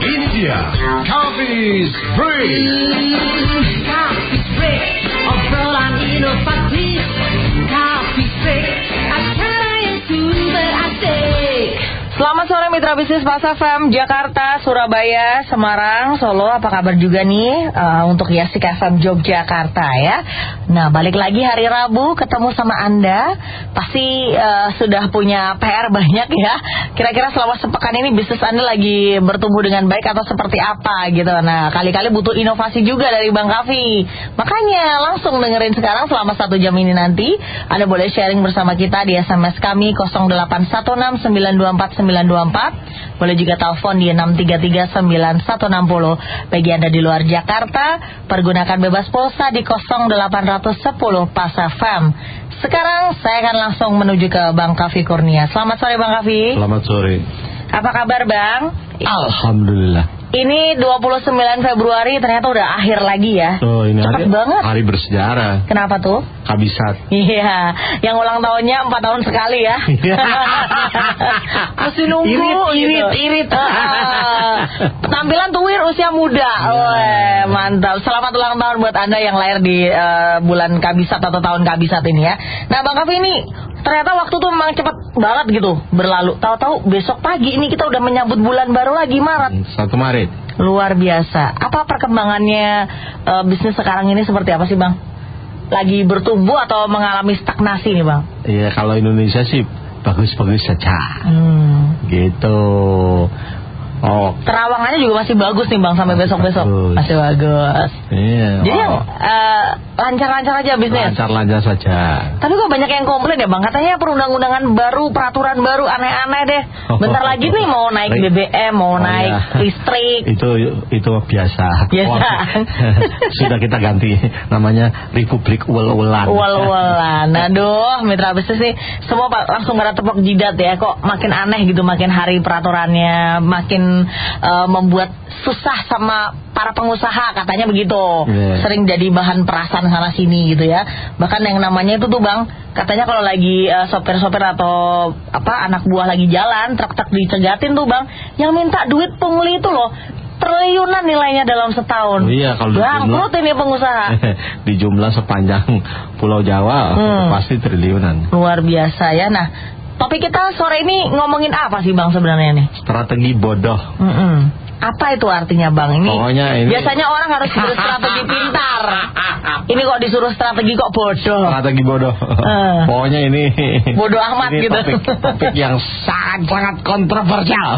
Ini dia Coffee Break. Coffee Break, obrolan inovatif. Coffee Break, acara yang super asik. Selamat sore mitra bisnis Pas FM Jakarta, Surabaya, Semarang, Solo. Apa kabar juga nih untuk Yasik FM Yogyakarta ya. Nah, balik lagi hari Rabu ketemu sama Anda. Pasti sudah punya PR banyak ya. Kira-kira selama sepekan ini bisnis Anda lagi bertumbuh dengan baik atau seperti apa gitu. Nah, kali-kali butuh inovasi juga dari Bang Kavi. Makanya langsung dengerin sekarang selama 1 jam ini nanti. Anda boleh sharing bersama kita di SMS kami 0816924924. Boleh juga telepon di 6339160. Bagi Anda di luar Jakarta, pergunakan bebas pulsa di 0810 Pas FM. Sekarang saya akan langsung menuju ke Bang Kavi Kurnia. Selamat sore Bang Kavi. Selamat sore. Apa kabar Bang? Alhamdulillah. Ini 29 Februari ternyata udah akhir lagi ya. Oh, ini cepet banget. Hari bersejarah. Kenapa tuh? Kabisat. Iya, yang ulang tahunnya 4 tahun sekali ya. Mesti nunggu irit. Penampilan tuwir usia muda. Wah, mantap. Selamat ulang tahun buat Anda yang lahir di bulan Kabisat atau tahun Kabisat ini ya. Nah, Bang Kavi ini ternyata waktu tuh memang cepat banget gitu berlalu. Tahu-tahu besok pagi ini kita udah menyambut bulan baru lagi, Maret. 1 Maret. Luar biasa. Apa perkembangannya bisnis sekarang ini seperti apa sih Bang? Lagi bertumbuh atau mengalami stagnasi nih Bang? Iya, kalau Indonesia sih bagus-bagus saja. Gitu. Oh, terawangannya juga masih bagus nih Bang sampai besok-besok. Masih bagus. Iya. Jadi yang lancar-lancar aja bisnis. Lancar-lancar saja. Tapi kok banyak yang komplain ya Bang, katanya perundang-undangan baru, peraturan baru aneh-aneh deh. Bentar lagi nih mau naik BBM, mau naik listrik. Itu biasa. Sudah kita ganti namanya Republik Uwel-uwelan. Uwel-uwelan. Aduh, mitra bisnis nih semua langsung pada tepuk jidat ya. Kok makin aneh gitu, makin hari peraturannya makin membuat susah sama para pengusaha, katanya begitu. Sering jadi bahan perasan sana sini gitu ya. Bahkan yang namanya itu tuh Bang, katanya kalau lagi sopir-sopir atau anak buah lagi jalan, truk-truk dicegatin tuh Bang, yang minta duit pungli itu loh triliunan nilainya dalam setahun. Iya, kalau bangkrut ini pengusaha. Di jumlah sepanjang Pulau Jawa pasti triliunan. Luar biasa ya. Nah, topik kita sore ini ngomongin apa sih Bang sebenarnya nih? Strategi bodoh. Apa itu artinya Bang? Pokoknya ini biasanya orang harus berstrategi pintar. Ini kok disuruh strategi kok bodoh. Strategi bodoh. Pokoknya ini bodoh amat ini gitu. Topik yang sangat kontroversial.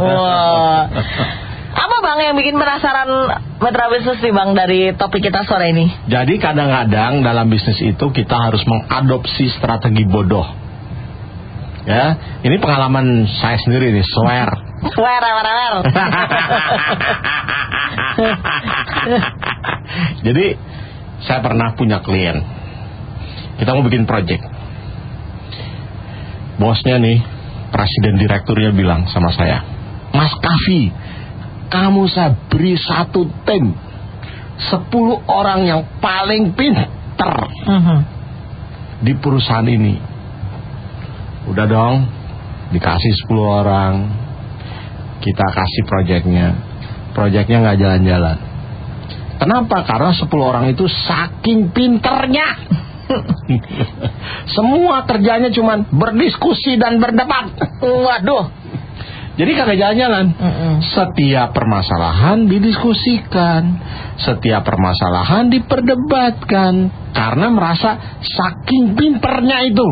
Apa Bang yang bikin penasaran mitra bisnis nih Bang dari topik kita sore ini? Jadi kadang-kadang dalam bisnis itu kita harus mengadopsi strategi bodoh. Ya, ini pengalaman saya sendiri nih, swear. Jadi saya pernah punya klien. Kita mau bikin project. Bosnya nih, presiden direkturnya bilang sama saya, Mas Kavi, kamu saya beri 1 tim 10 orang yang paling pinter di perusahaan ini. Udah dong, dikasih 10 orang. Kita kasih proyeknya gak jalan-jalan. Kenapa? Karena 10 orang itu saking pinternya. Semua kerjanya cuman berdiskusi dan berdebat. Waduh. Jadi kagak jalan-jalan. Setiap permasalahan didiskusikan, setiap permasalahan diperdebatkan, karena merasa saking pinternya itu.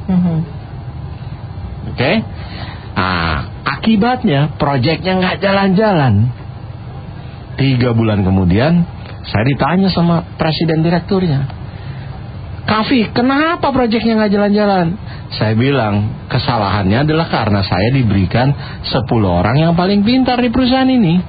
Oke? Nah, akibatnya proyeknya nggak jalan-jalan. 3 bulan kemudian saya ditanya sama presiden direkturnya, Kavi, kenapa proyeknya nggak jalan-jalan? Saya bilang, kesalahannya adalah karena saya diberikan 10 orang yang paling pintar di perusahaan ini.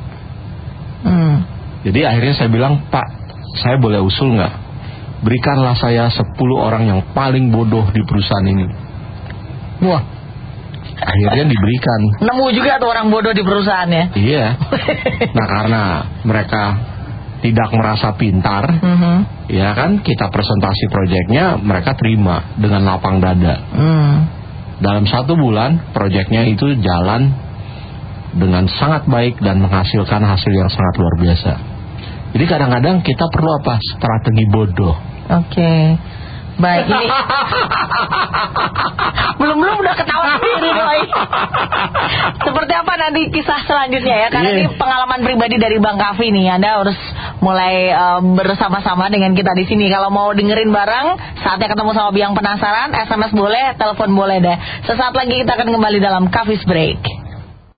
Jadi akhirnya saya bilang, Pak, saya boleh usul nggak? Berikanlah saya 10 orang yang paling bodoh di perusahaan ini. Wah, akhirnya diberikan. Nemu juga tuh orang bodoh di perusahaannya. Iya. Nah, karena mereka tidak merasa pintar, ya kan, kita presentasi proyeknya, mereka terima dengan lapang dada. Dalam 1 bulan proyeknya itu jalan dengan sangat baik dan menghasilkan hasil yang sangat luar biasa. Jadi kadang-kadang kita perlu apa? Strategi bodoh. Oke. Baik, ini belum udah ketawa sendiri Roy. Seperti apa nanti kisah selanjutnya ya? Karena ini pengalaman pribadi dari Bang Kavi nih. Anda harus mulai bersama-sama dengan kita di sini. Kalau mau dengerin bareng, saatnya ketemu sama Biang Penasaran, SMS boleh, telepon boleh deh. Sesaat lagi kita akan kembali dalam Kavi's Break.